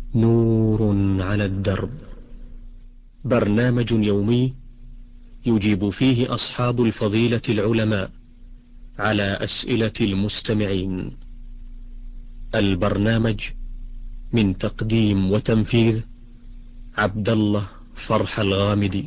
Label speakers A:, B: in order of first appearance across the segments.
A: نور على الدرب، برنامج يومي يجيب فيه أصحاب الفضيلة العلماء على أسئلة المستمعين. البرنامج من تقديم وتنفيذ عبد الله فرح الغامدي.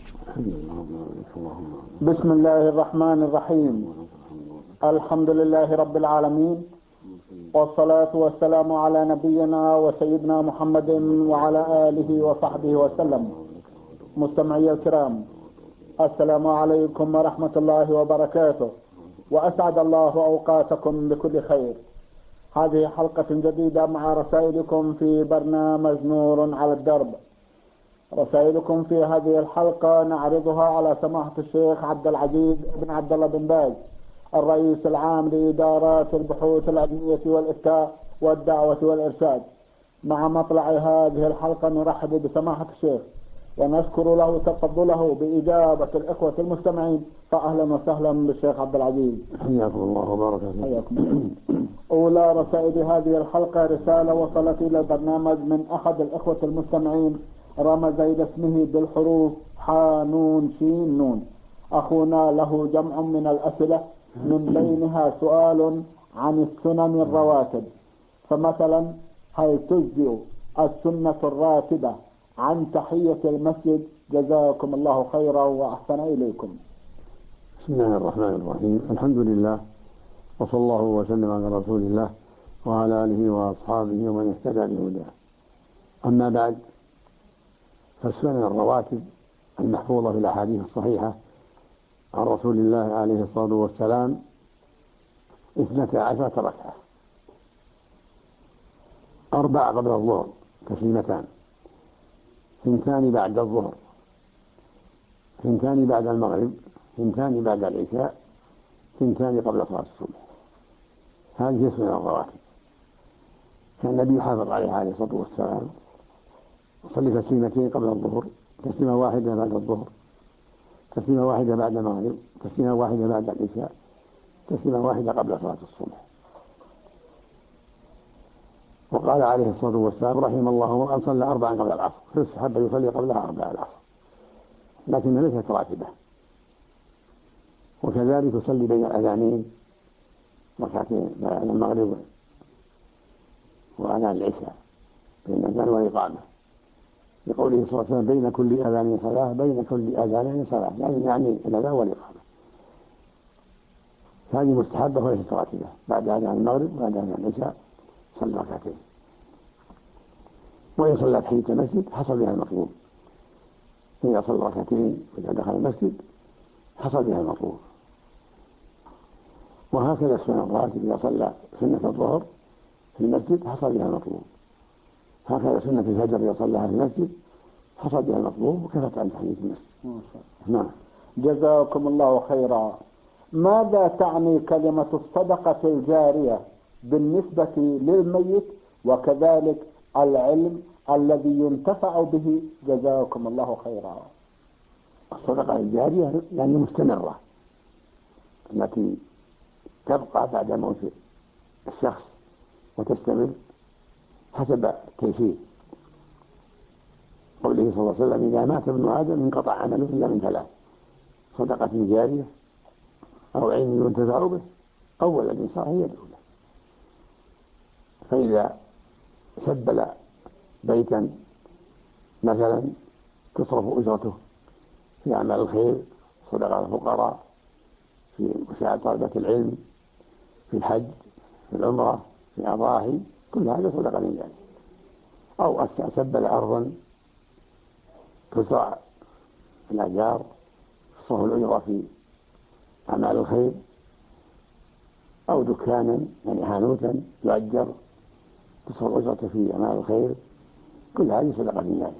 B: بسم الله الرحمن الرحيم. الحمد لله رب العالمين، والصلاة والسلام على نبينا وسيدنا محمد وعلى آله وصحبه وسلم. مستمعي الكرام، السلام عليكم ورحمة الله وبركاته، وأسعد الله أوقاتكم بكل خير. هذه حلقة جديدة مع رسائلكم في برنامج نور على الدرب. رسائلكم في هذه الحلقة نعرضها على سماحة الشيخ عبد العزيز بن عبد الله بن باز، الرئيس العام لإدارات البحوث العلمية والإفتاء والدعوة والإرشاد. مع مطلع هذه الحلقة نرحب بسماحة الشيخ ونشكر له تفضله بإجابة الإخوة المستمعين. فأهلا وسهلا بالشيخ عبد العزيز.
C: حياكم الله وبارك فيكم.
B: أولى رسائل هذه الحلقة رسالة وصلت إلى البرنامج من أحد الإخوة المستمعين، رمز إلى اسمه بالحروف حانون شين نون. أخونا له جمع من الأسئلة، من بينها سؤال عن السنن الرواتب. فمثلا، هل تجزئ السنة الراتبة عن تحية المسجد؟ جزاكم الله خيرا وأحسن إليكم.
C: بسم الله الرحمن الرحيم. الحمد لله، وصلى الله وسلم على رسول الله وعلى آله وأصحابه ومن اهتدى بهداه. أما بعد، فالسنن الرواتب المحفوظة في الأحاديث الصحيحة عن رسول الله عليه الصلاة والسلام 12 ركعة: 4 قبل الظهر تسليمتان، 2 بعد الظهر، 2 بعد المغرب، 2 بعد العشاء، 2 قبل صلاة الصبح. هذه السنن الرواتب. كان النبي يحافظ عليها عليه الصلاة والسلام، يصلي تسليمتين قبل الظهر، تسليمة واحدة بعد الظهر، تسليمة واحدة بعد المغرب، تسليمة واحدة بعد العشاء، تسليمة واحدة قبل صلاة الصبح. وقال عليه الصلاة والسلام: رحم الله من صلى 4 قبل العصر، فيستحب يصلي قبلها 4 العصر، لكنها ليست راتبة. وكذلك يصلي بين الأذانين ركعتين، بين المغرب وأذان العشاء، بين الأذان والإقامة، لقوله صلى الله عليه وسلم: بين كل أذان صلاة، بين كل أذانين صلاة، يعني الأذان والإقامة. هذه مستحبة وليست راتبة. بعد أذان المغرب وبعد أذان العشاء صلى ركعتين. وإن صلى تحية المسجد حصل بها المطلوب. إذا صلى ركعتين وإذا دخل المسجد حصل بها المطلوب. وهكذا السنن الراتب، إذا صلى سنة الظهر في المسجد حصل بها المطلوب. هكذا سنة الفجر إذا صلىها في المسجد حصل بها المطلوب وكفت عن تحية المسجد. نعم.
B: جزاكم الله خيرا. ماذا تعني كلمة الصدقة الجارية بالنسبة للميت، وكذلك العلم الذي ينتفع به؟ جزاكم الله خيرا.
C: الصدقة الجارية يعني مستمرة، التي تبقى بعد موت الشخص وتستمر حسب التيسير. قوله صلى الله عليه وسلم: إذا مات ابن آدم انقطع عمله إلا من 3: صدقة جارية، أو علم ينتفع به، أو ولد صالح يدعو له. فإذا سبل بيتا مثلا تصرف أجرته في أعمال الخير، صدقة الفقراء، في مساعدة طلبة العلم، في الحج، في العمرة، في أضاحي، كل هذا صدقة جارية. أو سبل أرضا تزرع الأشجار، تصرف الأجرة في أعمال الخير، أو دكانا يعني حانوتا يؤجر تصرف أجرته في أعمال الخير، كل هذه صدقة جارية.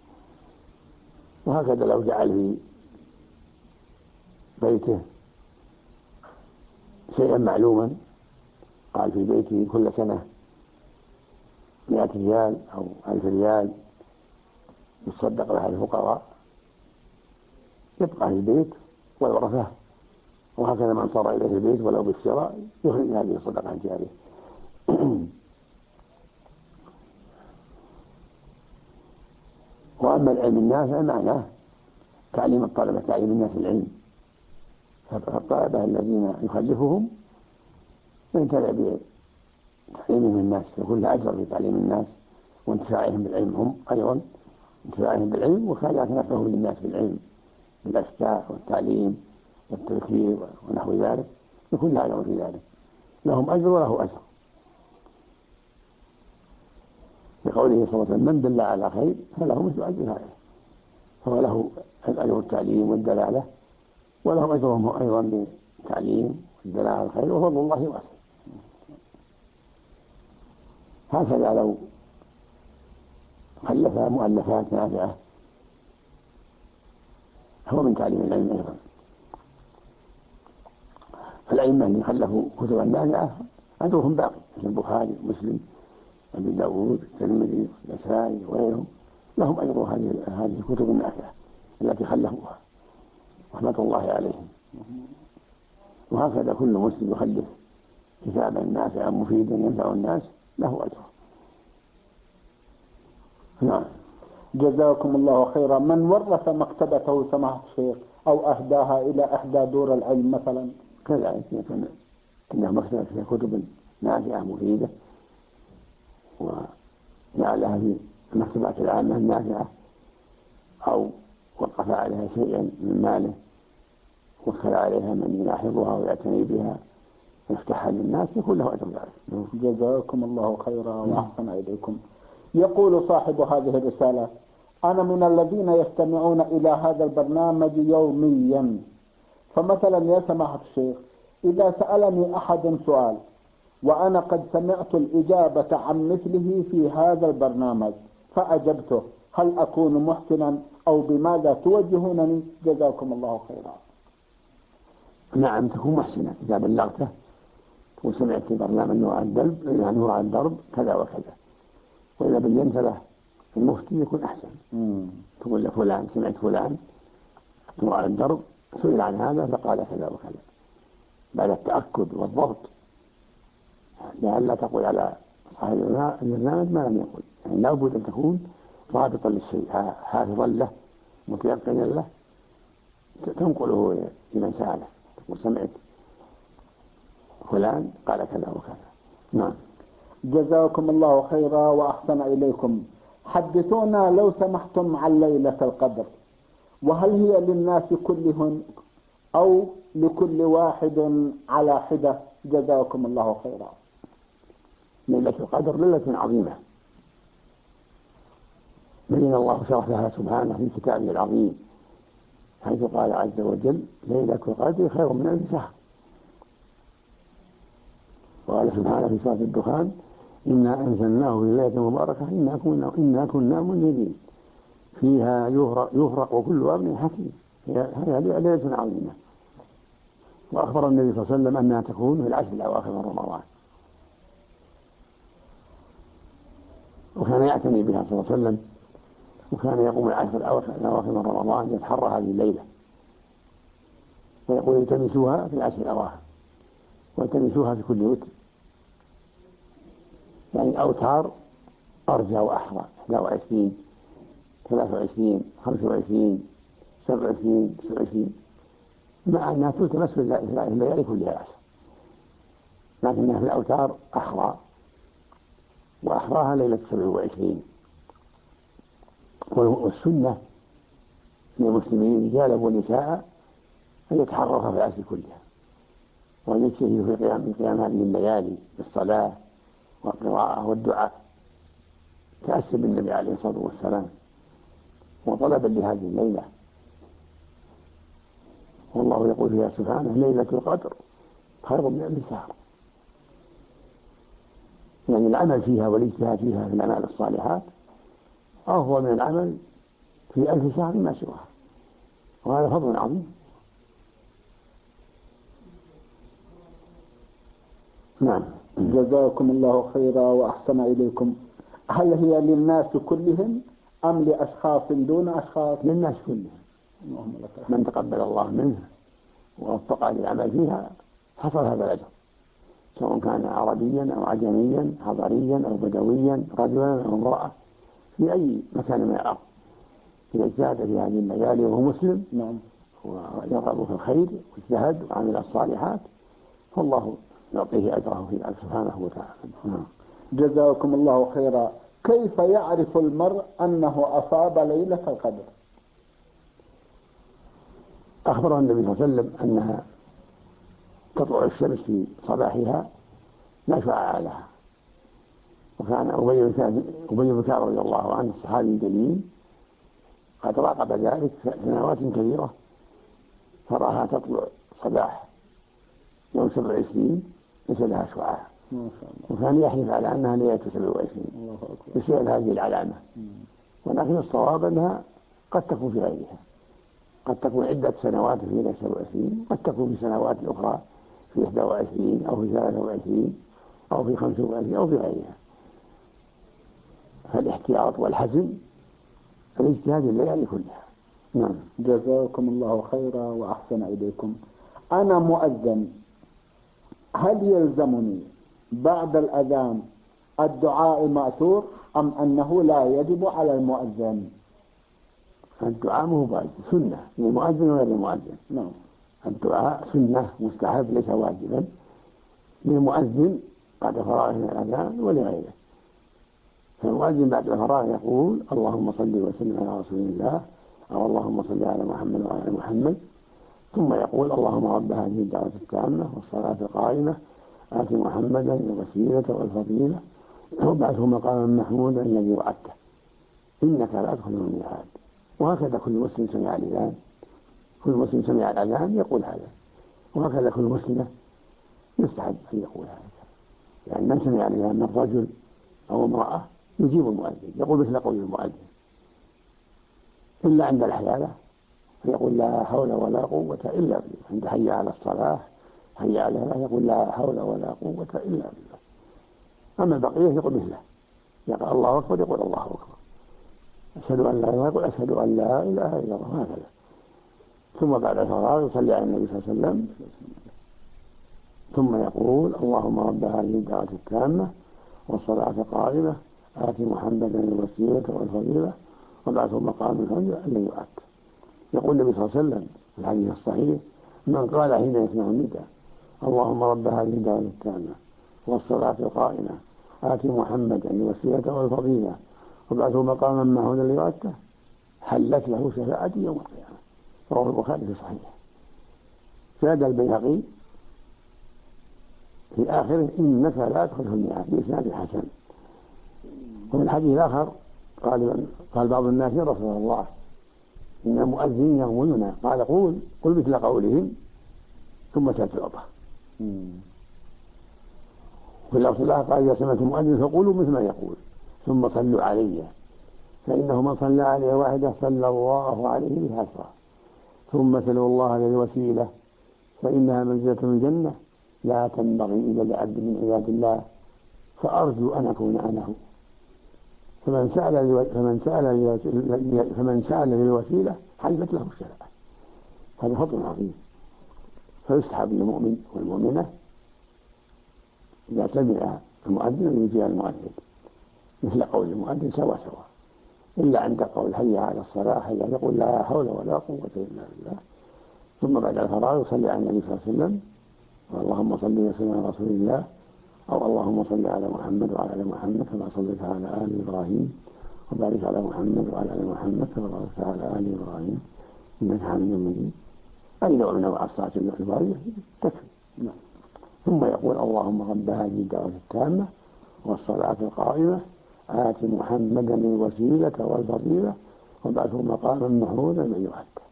C: وهكذا لو جعل في بيته شيئا معلوما، قال في بيته كل سنة 100 ريال أو 1000 ريال يتصدق لها الفقراء، يبقى في البيت والورثة. وهكذا من صار إليه البيت ولو بالشراء يخرج هذه الصدقة الجارية. وأما العلم النافع معناه تعليم الطلبة، تعليم الناس العلم. فالطلبة الذين يخلفهم ينتفع بتعليمهم الناس، يكون له أجر في تعليم الناس وانتفاعهم بالعلم، هم أيضا انتفاعهم بالعلم وكذلك نفعهم للناس بالعلم بالأفتاء والتعليم والتذكير ونحو ذلك، يكون له أجر في ذلك، لهم أجر وله أجر. بقوله صلى الله عليه وسلم: من دل على خير فله مثل أجر فاعله، فهو له أجر التعليم والدلالة وله أجرهم أيضا بالتعليم والدلالة على الخير، وفضل الله واسع. هكذا لو خلف مؤلفات نافعة هو من تعليم العلم أيضا. فالأئمة اللي خلفوا كتبا نافعة أجرهم باقي، مثل البخاري ومسلم أبي داود الترمذي والنسائي وغيرهم، لهم أجر هذه الكتب النافعة التي خلفوها رحمة الله عليهم. وهكذا كل مسلم يخلف كتابا نافعا مفيدا ينفع الناس له أجر. نعم.
B: جزاكم الله خيرا. من ورث مكتبته سماحة الشيخ أو أهداها إلى إحدى دور العلم مثلا؟
C: كذلك يكون إنه مكتبة فيها كتب نافعة مفيدة وجعلها في المكتبات العامة النافعة، أو وقف عليها شيئا من ماله وكل عليها من يلاحظها ويعتني بها ويفتحها للناس، يكون له أجر ذلك.
B: جزاكم الله خيرا وأحسن إليكم. يقول صاحب هذه الرسالة: أنا من الذين يستمعون إلى هذا البرنامج يوميا، فمثلا يا سماحة الشيخ إذا سألني أحد سؤال وأنا قد سمعت الإجابة عن مثله في هذا البرنامج فأجبته، هل أكون محسنا أو بماذا توجهونني؟ جزاكم الله خيرا.
C: نعم، تكون محسنا إذا بلغته وسمعت في برنامج نور على الدرب كذا وكذا، وإذا بينت له المفتي يكون أحسن. تقول لفلان سمعت فلان نور على الدرب سئل عن هذا فقال كذا وكذا، بعد التأكد والضبط، لئلا تقول على صاحب البرنامج ما لم يقل. يعني لا بد أن تكون ضابطا للشيء، حافظا له متيقنا له، تنقله لمن سأله، تقول سمعت فلان قال كذا وكذا. نعم.
B: جزاكم الله خيرا وأحسن إليكم. حدثونا لو سمحتم عن ليلة القدر، وهل هي للناس كلهم أو لكل واحد على حدة؟ جزاكم الله خيرا.
C: ليلة القدر ليلة عظيمة بين الله شرفها سبحانه في كتابه العظيم، حيث قال عز وجل: ليلة القدر خير من 1000 شهر. وقال سبحانه في سورة الدخان: إنا أنزلناه في ليلة مباركة إنا كنا منذرين فيها يفرق كل أمر حكيم. هي ليلة عظيمة. وأخبر النبي صلى الله عليه وسلم أنها تكون في العشر الأواخر من رمضان، وكان يعتني بها صلى الله عليه وسلم، وكان يقوم العشر الأواخر من رمضان يتحرى هذه الليلة، ويقول: التمسوها في العشر الأواخر والتمسوها في كل وتر، يعني أوتار أرجى وأحرى: 21 23 25 27 29، مع أنها تلتمس في الليالي كلها العشر، لكنها في الأوتار أحرى، وأحراها ليلة 27. والسنة للمسلمين رجالا ونساء أن يتحركوا في العشر كلها، وأن يجتهدوا في قيام هذه الليالي بالصلاة والقراءة والدعاء تأسى بالنبي عليه الصلاة والسلام وطلبا لهذه الليلة. والله يقول فيها سبحانه: ليلة القدر خير من 1000 شهر. يعني العمل فيها والاجتهاد فيها في الأعمال الصالحات أفضل من العمل في 1000 شهر ما سواها، وهذا فضل عظيم. نعم.
B: جزاكم الله خيرا وأحسن إليكم. هل هي للناس كلهم أم لأشخاص دون أشخاص؟
C: للناس كلهم، من تقبل الله منه ووفق للعمل فيها حصل هذا الأجر، سواء كان عربيا أو عجميا، حضريا أو بدويا، رجلا أو امرأة، في أي مكان من الأرض. إذا اجتهد في هذه المجال وهو مسلم
B: نعم
C: ويرغب في الخير واجتهد وعمل الصالحات فالله يعطيه أجره في ذلك سبحانه وتعالى.
B: جزاكم الله خيرا. كيف يعرف المرء أنه أصاب ليلة القدر؟
C: أخبر النبي صلى الله عليه وسلم أنها تطلع الشمس في صباحها لا شعاع لها، وكان أبي بن كعب رضي الله عنه الصحابي الجليل قد راقب ذلك سنوات كثيرة فرآها تطلع صباح يوم 27 ليس لها شعاع، وكان يحلف على أنها ليلة 27 بسبب هذه العلامة. ولكن الصواب أنها قد تكون في غيرها، قد تكون عدة سنوات في ليلة 27، قد تكون في سنوات أخرى في 21 أو في 23 أو في 25 أو في غيرها. فالاحتياط والحزم الاجتهاد الليالي كلها. نعم.
B: جزاكم الله خيرا وأحسن إليكم. أنا مؤذن، هل يلزمني بعد الأذان الدعاء مأثور أم أنه لا يجب على المؤذن؟
C: الدعاء مو واجب، سنة للمؤذن وغير المؤذن.
B: نعم.
C: الدعاء سنة مستحب ليس واجبا للمؤذن بعد فراغه من الأذان ولغيره. فالمؤذن بعد الفراغ يقول اللهم صل وسلم على رسول الله أو اللهم صل على محمد وعلى محمد، ثم يقول اللهم رب هذه الدعوة التامة والصلاة القائمة آت محمدا الوسيلة والفضيلة وابعثه مقاما محمودا الذي وعدته إنك لا تخلف الميعاد. وهكذا كل مسلم سمع الأذان، كل مسلم سمع الأذان يقول هذا، وهكذا كل مسلمة يستحب أن يقول هذا. يعني من سمع الأذان من رجل أو امرأة يجيب المؤذن يقول مثل قول المؤذن، إلا عند الحيالة فيقول لا حول ولا قوة إلا بالله. عند حي على الصلاة حي على الفلاح يقول لا حول ولا قوة إلا بالله. أما البقية يقول مثله، يقول الله أكبر يقول الله أكبر، أشهد أن لا إله يقول أشهد أن لا إله إلا الله، هكذا. ثم بعد الفراغ يصلي على النبي صلى الله عليه وسلم، ثم يقول اللهم رب هذه الدعوة التامة والصلاة القائمة آت محمدا الوسيلة والفضيلة وابعثه مقام الحج الذي وعدته. يقول النبي صلى الله عليه وسلم في الحديث الصحيح من قال حين يسمع النداء اللهم رب هذه الدعوة التامة والصلاة القائمة آت محمدا الوسيلة والفضيلة وابعثه مقاما محمودا الذي وعدته حلت له شفاعتي يوم القيامة. رواه البخاري في صحيحه. زاد البيهقي في آخره إنك لا تخلف الميعاد بإسناد حسن. وفي الحديث الآخر قال بعض الناس يا رسول الله إن مؤذن يغملنا، قال قل مثل قولهم ثم ستعطى. في اللفظ الآخر قال إذا سمعتم مؤذن فقولوا مثل ما يقول ثم صلوا علي فإنه من صلى عليه واحدة صلى الله عليه 10. ثم سلوا الله للوسيلة فإنها منزلة من الجنة لا تنبغي إلا لعبد من عباد الله فأرجو أن أكون أنا هو. فمن سأل للوسيلة حلت له الشفاعة. هذا فضل عظيم. فيستحب للمؤمن والمؤمنة إذا سمع المؤذن أن يجيب المؤذن مثل قول المؤذن سوا إلا عند قول حي على الصلاة حي يقول لا حول ولا قوة إلا بالله. ثم بعد الفراغ يصلي على النبي صلى الله عليه وسلم اللهم صل وسلم على رسول الله أو اللهم صل على محمد وعلى آل محمد كما صليت على آل إبراهيم وبارك على محمد وعلى آل محمد كما باركت على آل إبراهيم إنك حميد مجيد. أي نوع من أنواع الصلاة الإبراهيمية تكفي. ثم يقول اللهم رب هذه الدعوة التامة والصلاة القائمة آت محمدا الوسيلة والفضيلة وابعثه مقاما محمودا الذي وعدته.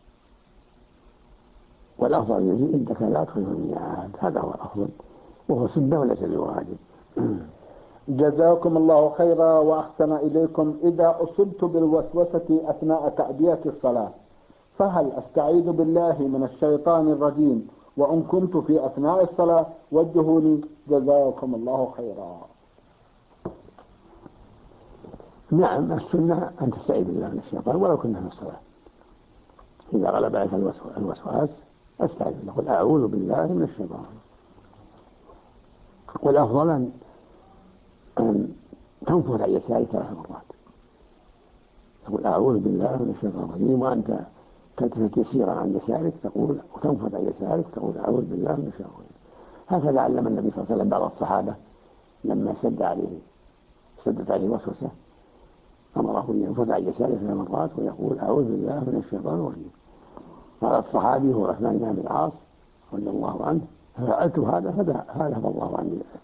C: والأفضل يزيد إنك لا تخلف الميعاد. هذا هو الأفضل وهو سنة وليس بواجب.
B: جزاكم الله خيرا وأحسن إليكم. إذا أصبت بالوسوسة أثناء تأدية الصلاة فهل أستعيذ بالله من الشيطان الرجيم وإن كنت في أثناء الصلاة وجهوني جزاكم الله خيرا.
C: نعم السنة أن تستعيذ بالله من الشيطان ولو كنا في الصلاة. إذا غلب عليك الوسواس أستعيذ بالله قل أعوذ بالله من الشيطان. والأفضل أن تنفذ عن يسارك 3 مرات تقول أعوذ بالله من الشيطان الرجيم، وأنت تلتفت يسيرا عن يسارك تقول، وتنفض عن يسارك تقول أعوذ بالله من الشيطان الرجيم. هكذا علم النبي صلى الله عليه وسلم بعض الصحابة لما سدت عليه وسوسة، أمره أن ينفض عن يساره 3 مرات ويقول أعوذ بالله من الشيطان الرجيم. قال الصحابي هو عثمان بن العاص رضي الله عنه: ففعلت هذا فذهب الله عني ذلك.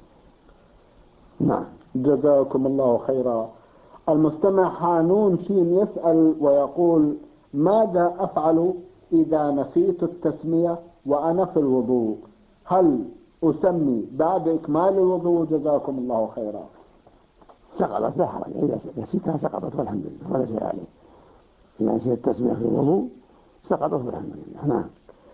C: نعم.
B: جزاكم الله خيرا. المستمع حانون شين يسأل ويقول: ماذا أفعل إذا نسيت التسمية وأنا في الوضوء؟ هل أسمي بعد إكمال الوضوء؟ جزاكم الله خيرا.
C: سقطت لا حرج، إذا نسيتها سقطت والحمد لله ولا شيء عليه. إذا نسيت التسمية في الوضوء سقطت والحمد لله. نعم.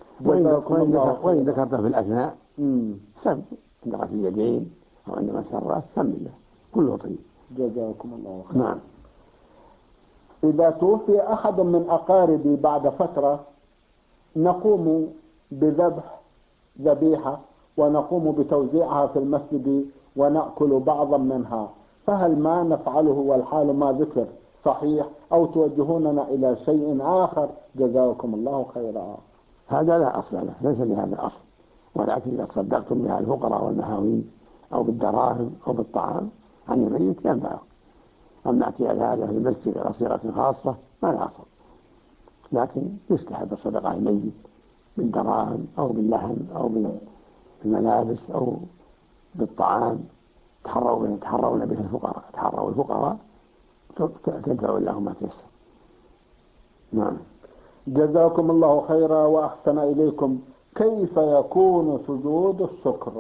C: وإن ذكرتها في الأثناء سم عند غسل اليدين أو عند مسح الرأس سم الله كله طيب.
B: جزاكم الله خيرا.
C: نعم.
B: إذا توفي أحد من أقاربي بعد فترة نقوم بذبح ذبيحة ونقوم بتوزيعها في المسجد ونأكل بعضا منها، فهل ما نفعله والحال ما ذكر صحيح أو توجهوننا إلى شيء آخر؟ جزاكم الله خيرا.
C: هذا لا أصل له، ليس لهذا أصل، ولكن إذا تصدقتم بها الفقراء والمهاوين أو بالدراهم أو بالطعام عن الميت ينفعه. أما اعتياد هذا في المسجد على صيغة خاصة ما لا أصل، لكن يستحب الصدقة على الميت بالدراهم أو باللحم أو بالملابس أو بالطعام. تحرون به الفقراء، تحروا الفقراء تدفعوا لهم ما تيسر. نعم.
B: جزاكم الله خيرا وأحسن إليكم. كيف يكون سجود الشكر؟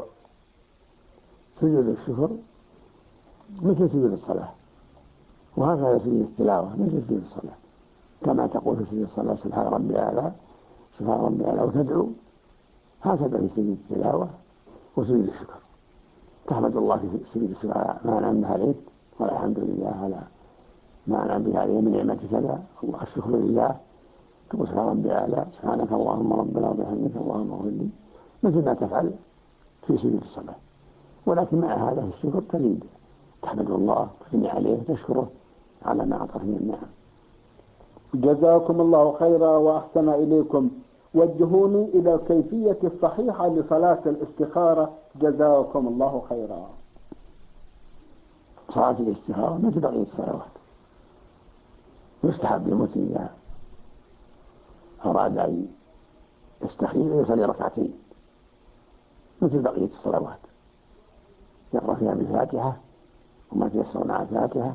C: سجود الشكر مثل سجود الصلاة، وهكذا سجود التلاوة مثل سجود الصلاة، كما تقول في سجود الصلاة سبحان ربي الأعلى سبحان ربي الأعلى وتدعو، هكذا في سجود التلاوة وسجود الشكر. تحمد الله في سجود الشكر على ما أنعم عليك، والحمد لله على ما أنعم به عليه من نعمة كذا، الله الشكر لله. تقول سبحان ربي الأعلى سبحانك اللهم ربنا وبحمدك اللهم اغفر لي، مثل ما تفعل في سجود الصلاة، ولكن مع هذا الشكر تزيد، تحمد الله تثني عليه تشكره على ما أعطاك من النعم.
B: جزاكم الله خيرا وأحسن إليكم. وجهوني إلى الكيفية الصحيحة لصلاة الاستخارة. جزاكم الله خيرا.
C: صلاة الاستخارة مثل بقية الصلوات، يستحب للمسلم إذا أراد أن يستخير يصلي ركعتين مثل بقية الصلوات، يقرأ فيها بالفاتحة وما تيسر مع الفاتحة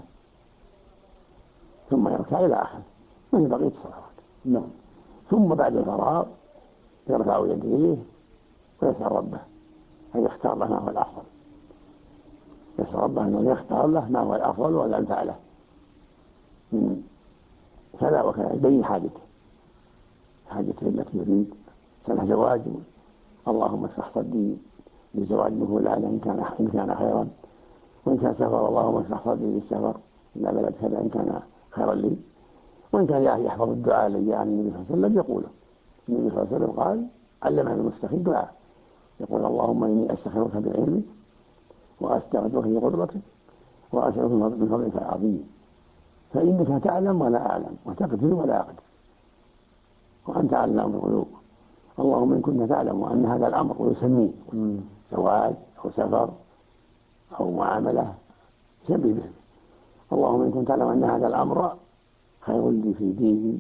C: ثم يركع إلى آخر مثل بقية الصلوات.
B: نعم.
C: ثم بعد الفراغ يرفع يديه ويسأل ربه أن يختار له ما هو الأفضل، يسأل ربه أنه يختار له ما هو الأفضل والأنفع له من كذا وكذا، يبين حاجته التي يريد. سنة زواج، اللهم اشرح صدري للزواج من فلانة إن كان خيرا، وإن كان سفر اللهم اشرح صدري للسفر إلى بلد كذا إن كان خيرا لي. وإن كان يحفظ الدعاء الذي عن النبي صلى الله عليه وسلم يقوله. النبي صلى الله عليه وسلم قال علمنا المستخير دعاء يقول اللهم إني أستخيرك بعلمك وأستغفرك بقدرتك وأسألك من فضلك العظيم، فإنك تعلم ولا أعلم وتقدر ولا أقدر وأنت علام الغيوب. اللهم إن كنت تعلم أن هذا الأمر ويسميه زواج أو سفر أو معاملة سمي به. اللهم إن كنت تعلم أن هذا الأمر خير لي في ديني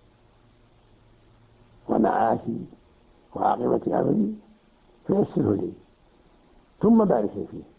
C: ومعاشي وعاقبة أمري فيسره لي ثم بارك لي فيه.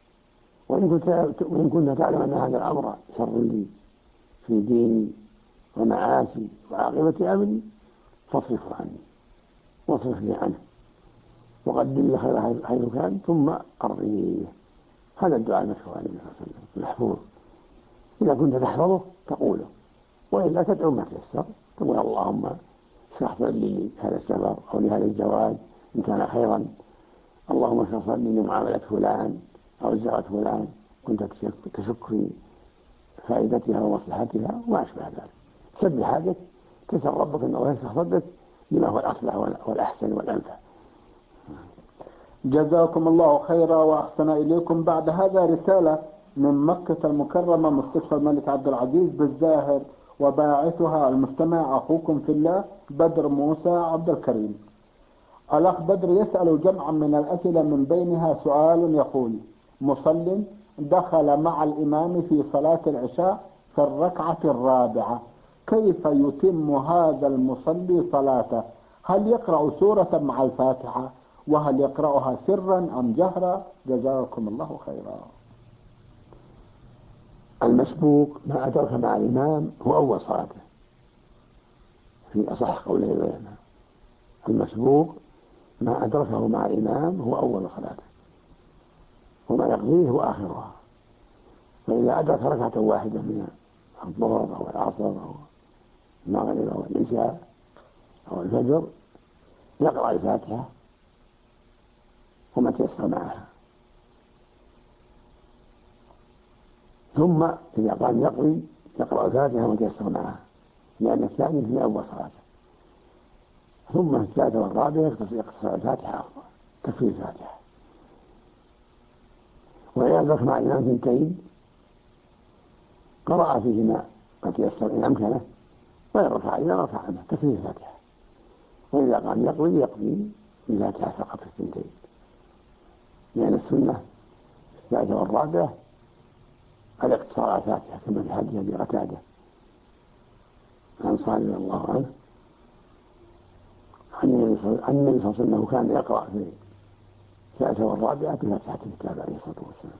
C: وإن كنت تعلم أن هذا الأمر شر لي في ديني ومعاشي وعاقبة أمري فاصرفه عني واصرف لي عنه وقدم لي خير حيث كان ثم أرضيه. هذا الدعاء المشهور عن النبي صلى الله عليه وسلم المحفوظ، إذا كنت تحفظه تقوله، وإلا تدعو ما تيسر، تقول اللهم اشرح صدري لهذا السفر أو لهذا الزواج إن كان خيرا، اللهم اشرح صدري لمعاملة فلان أو زيارة فلان كنت تشك في فائدتها ومصلحتها وما أشبه ذلك. سبح حاجك تسأل ربك أنه يشرح صدرك لما هو الأصلح والأحسن والأنفع.
B: جزاكم الله خيرا وأحسن إليكم. بعد هذا رسالة من مكة المكرمة مستشفى الملك عبد العزيز بالزاهر، وباعثها المستمع أخوكم في الله بدر موسى عبد الكريم. الأخ بدر يسأل جمعا من الأسئلة، من بينها سؤال يقول: مصل دخل مع الإمام في صلاة العشاء في الركعة الرابعة، كيف يتم هذا المصلي صلاته؟ هل يقرأ سورة مع الفاتحة؟ وهل يقرأها سرا أم جهرا؟ جزاكم الله خيرا.
C: المسبوق ما أدرك مع الإمام هو أول صلاته في أصح قوله العلماء. المسبوق ما أدركه مع الإمام هو أول صلاته، وما يقضيه هو آخرها. فإذا أدرك ركعة واحدة من الظهر أو العصر أو المغرب أو العشاء أو الفجر يقرأ الفاتحة وما تيسر معها، ثم إذا قام يقضي يقرأ الفاتحة وما تيسر معها، لأن الثاني في أول صلاته. ثم في الثالثة والرابعة يقتصر الفاتحة أفضل، تكفي الفاتحة. وإذا أدرك مع الإمام ثنتين قرأ فيهما ما تيسر إن أمكنه، وإن رفع إذا رفع عنه تكفي الفاتحة. وإذا قام يقضي الفاتحة فقط في الثنتين، لأن السنة في الثالثة والرابعة الاقتصار على الفاتحة، كما في حديث أبي قتادة الأنصاري رضي الله عنه عن النبي صلى الله عليه وسلم أنه كان يقرأ في الثالثة والرابعة بفاتحة الكتاب عليه الصلاة والسلام.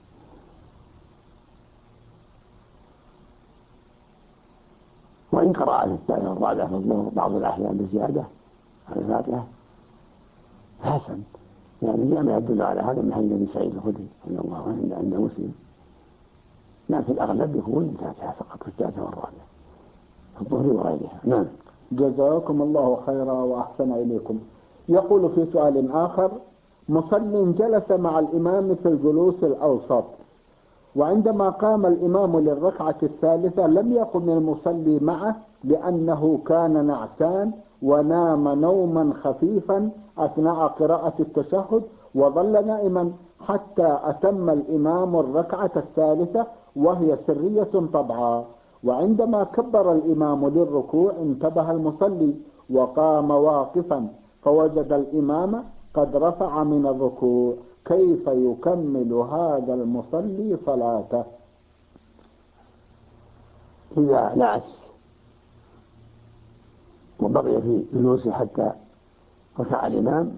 C: وإن قرأ في الثالثة والرابعة في الظهر بعض الأحيان بزيادة على الفاتحة فحسن، يعني جاء ما يدل على هذا من حديث أبي سعيد الخدري رضي الله عنه عند مسلم، لكن الأغلب يكون الفاتحة فقط في الثالثة والرابعة في الظهر وغيرها. نعم.
B: جزاكم الله خيرا وأحسن إليكم. يقول في سؤال آخر: مصل جلس مع الإمام في الجلوس الأوسط، وعندما قام الإمام للركعة الثالثة لم يقم المصلي معه لأنه كان نعسان ونام نوما خفيفا أثناء قراءة التشهد، وظل نائما حتى أتم الإمام الركعة الثالثة وهي سرية طبعا. وعندما كبر الإمام للركوع انتبه المصلي وقام واقفا، فوجد الإمام قد رفع من الركوع، كيف يكمل هذا المصلي صلاته؟
C: إذا نعس وبقي في جلوسه حتى ركع الإمام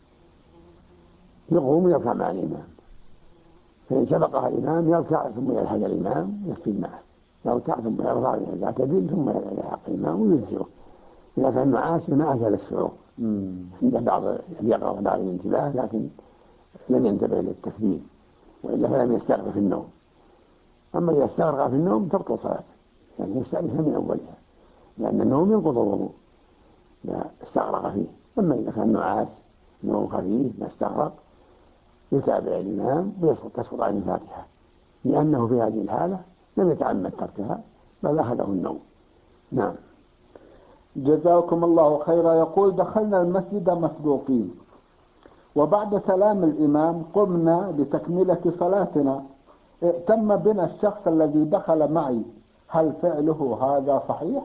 C: يقوم يركع مع الإمام، فإن سبقها الإمام يركع ثم يلحق الإمام يكفي معه، يركع ثم يرفع يعتدل ثم يلحق الإمام ويجزئه. إذا كان نعاس ما أزال الشعور عند بعض يقرأ بعض الانتباه لكن لم ينتبه للتكبير، وإلا فلم يستغرق في النوم. أما إذا استغرق في النوم تبطل صلاته، يعني يستأنفها من أولها، لأن النوم ينقض الوضوء إذا استغرق فيه. أما إذا كان نعاس نوم خفيف ما استغرق يتابع الإمام وتسقط عن الفاتحة، لأنه في هذه الحالة لم يتعمد تركها بل أخذه النوم. نعم.
B: جزاكم الله خيرا. يقول: دخلنا المسجد مسبوقين، وبعد سلام الإمام قمنا لتكملة صلاتنا، ائتم بنا الشخص الذي دخل معي، هل فعله هذا صحيح؟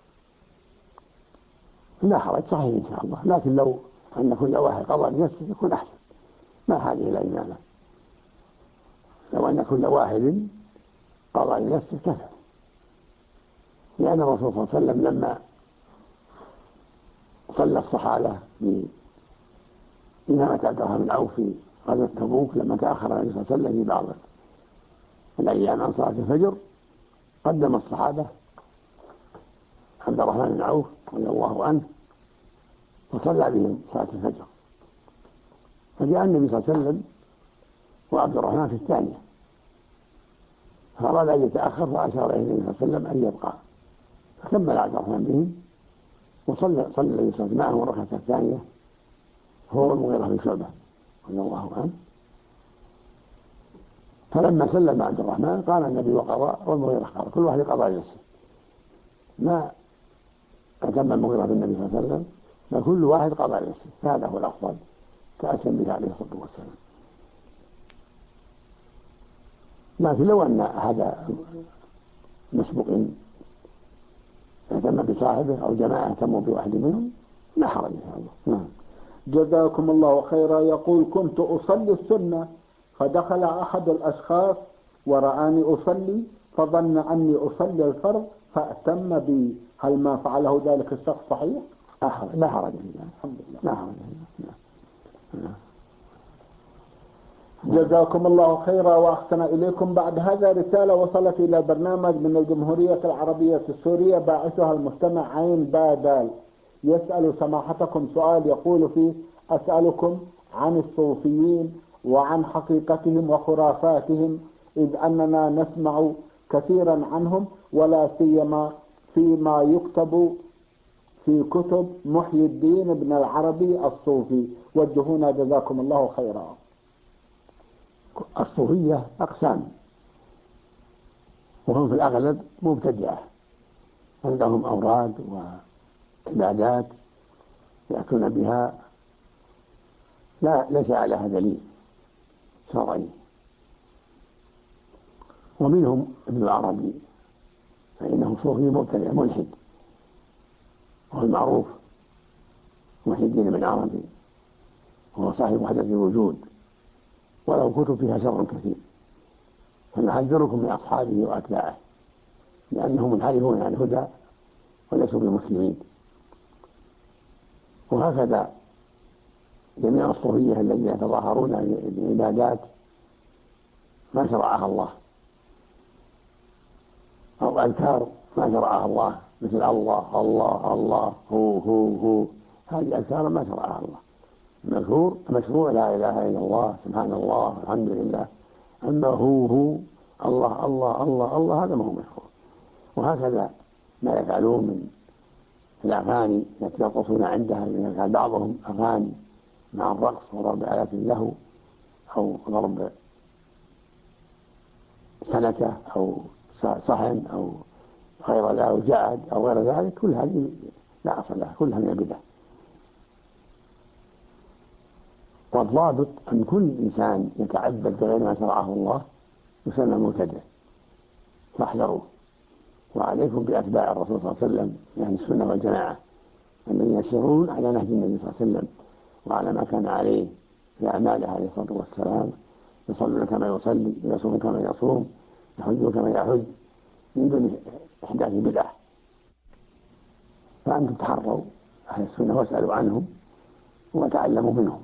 C: لا حرج، صحيح إن شاء الله، لكن لو أن كل واحد قضى لنفسه يكون أحسن، ما حاجة إلى إمامة. لو أن كل واحد قضى لنفسه كفى، لأن الرسول صلى الله عليه وسلم لما صلى الصحابة بإمامة عبد الرحمن بن عوف في غزوة تبوك، لما تأخر النبي صلى الله عليه وسلم في بعض الأيام عن صلاة الفجر قدم الصحابة عبد الرحمن بن عوف رضي الله عنه وصلى بهم صلاة الفجر، فجاء النبي صلى الله عليه وسلم وعبد الرحمن في الثانية، فأراد أن يتأخر فأشار إليه النبي صلى الله عليه وسلم أن يبقى، فكمل عبد الرحمن بهم وصلى النبي صلى الله عليه وسلم معهم الركعة الثانية هو المغيرة بن شعبة رضي الله عنه. فلما سلم عبد الرحمن قال النبي وقضى والمغيرة قضى، كل واحد قضى لنفسه، ما أتم المغيرة بالنبي صلى الله عليه وسلم، فكل واحد قضى لنفسه، فهذا هو الأفضل تأسم به عليه الصلاة والسلام. لكن لو أن هذا مسبق اهتم بصاحبه أو جماعة اهتموا بواحد منهم لا حرج إن شاء الله. نعم.
B: جزاكم الله خيرا. يقول: كنت أصلي السنة فدخل أحد الأشخاص ورآني أصلي فظن أني أصلي الفرض فأتم بي، هل ما فعله ذلك الشخص صحيح؟
C: لا حرج فيه.
B: الحمد لله.
C: لا حرج فيه.
B: جزاكم الله خيرا وأحسن إليكم. بعد هذا رسالة وصلت إلى البرنامج من الجمهورية العربية السورية، باعثها المستمع عين بادال، يسأل سماحتكم سؤال يقول فيه: أسألكم عن الصوفيين وعن حقيقتهم وخرافاتهم، إذ أننا نسمع كثيرا عنهم ولا سيما فيما يكتب في كتب محي الدين ابن العربي الصوفي، وجهونا جزاكم الله خيرا.
C: الصوفية أقسام، وهم في الأغلب مبتدعة، عندهم أوراد وعبادات يأتون بها ليس عليها دليل شرعي. ومنهم ابن العربي فإنه صوفي مبتدع ملحد، وهو المعروف محي الدين ابن العربي، وهو صاحب وحدة الوجود، ولو كتب فيها شر كثير، فنحذركم من أصحابه وأتباعه لأنهم منحرفون عن الهدى وليسوا بمسلمين. وهكذا جميع الصوفية الذين يتظاهرون بعبادات ما شرعها الله أو أذكار ما شرعها الله، مثل الله الله الله هو، هذه أذكار ما شرعها الله. مشروع لا إله إلا الله سبحان الله الحمد لله، أما هو الله الله الله الله هذا ما هو مشروع. وهكذا ما يفعلون من الأغاني التي يرقصون عندها، يفعل بعضهم أغاني مع الرقص وضرب آلات له أو ضرب سنكة أو صحن أو غير ذلك أو جعد أو غير ذلك، كل هذه لا أصل لها، كلها من البدع. والضابط أن كل إنسان يتعبد بغير ما شرعه الله يسمى مبتدع، فاحذروا. وعليكم بأتباع الرسول صلى الله عليه وسلم يعني السنة والجماعة الذين يسيرون على نهج النبي صلى الله عليه وسلم وعلى ما كان عليه في أعماله عليه الصلاة والسلام، يصلون كما يصلي ويصومون كما يصوم يحجون كما يحج من دون إحداث بدع. فأنتم تحروا أهل السنة واسألوا عنهم وتعلموا منهم،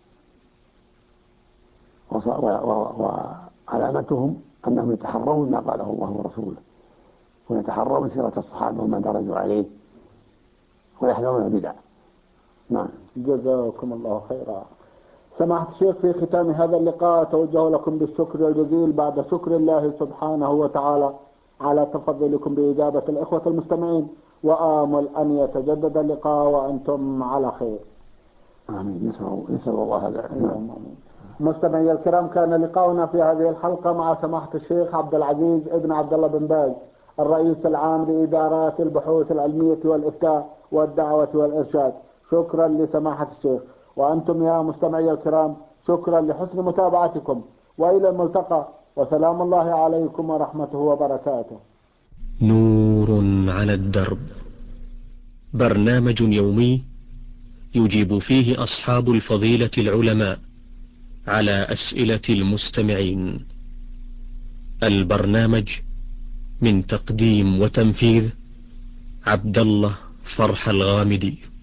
C: وعلامتهم أنهم يتحرون ما قاله الله ورسوله، ويتحرون سيرة الصحابة وما درجوا عليه، ويحذرون البدع. نعم.
B: جزاكم الله خيرا. سماحة الشيخ، في ختام هذا اللقاء أتوجه لكم بالشكر الجزيل بعد شكر الله سبحانه وتعالى على تفضلكم بإجابة الإخوة المستمعين، وآمل أن يتجدد اللقاء وأنتم على خير.
C: آمين. نسأل الله هذا.
B: مستمعي الكرام، كان لقاؤنا في هذه الحلقة مع سماحة الشيخ عبد العزيز ابن عبد الله بن باز، الرئيس العام لإدارات البحوث العلمية والإفتاء والدعوة والإرشاد. شكرا لسماحة الشيخ. وأنتم يا مستمعي الكرام شكرا لحسن متابعتكم، وإلى الملتقى، وسلام الله عليكم ورحمته وبركاته.
A: نور على الدرب، برنامج يومي يجيب فيه أصحاب الفضيلة العلماء على أسئلة المستمعين. البرنامج من تقديم وتنفيذ عبد الله فرح الغامدي.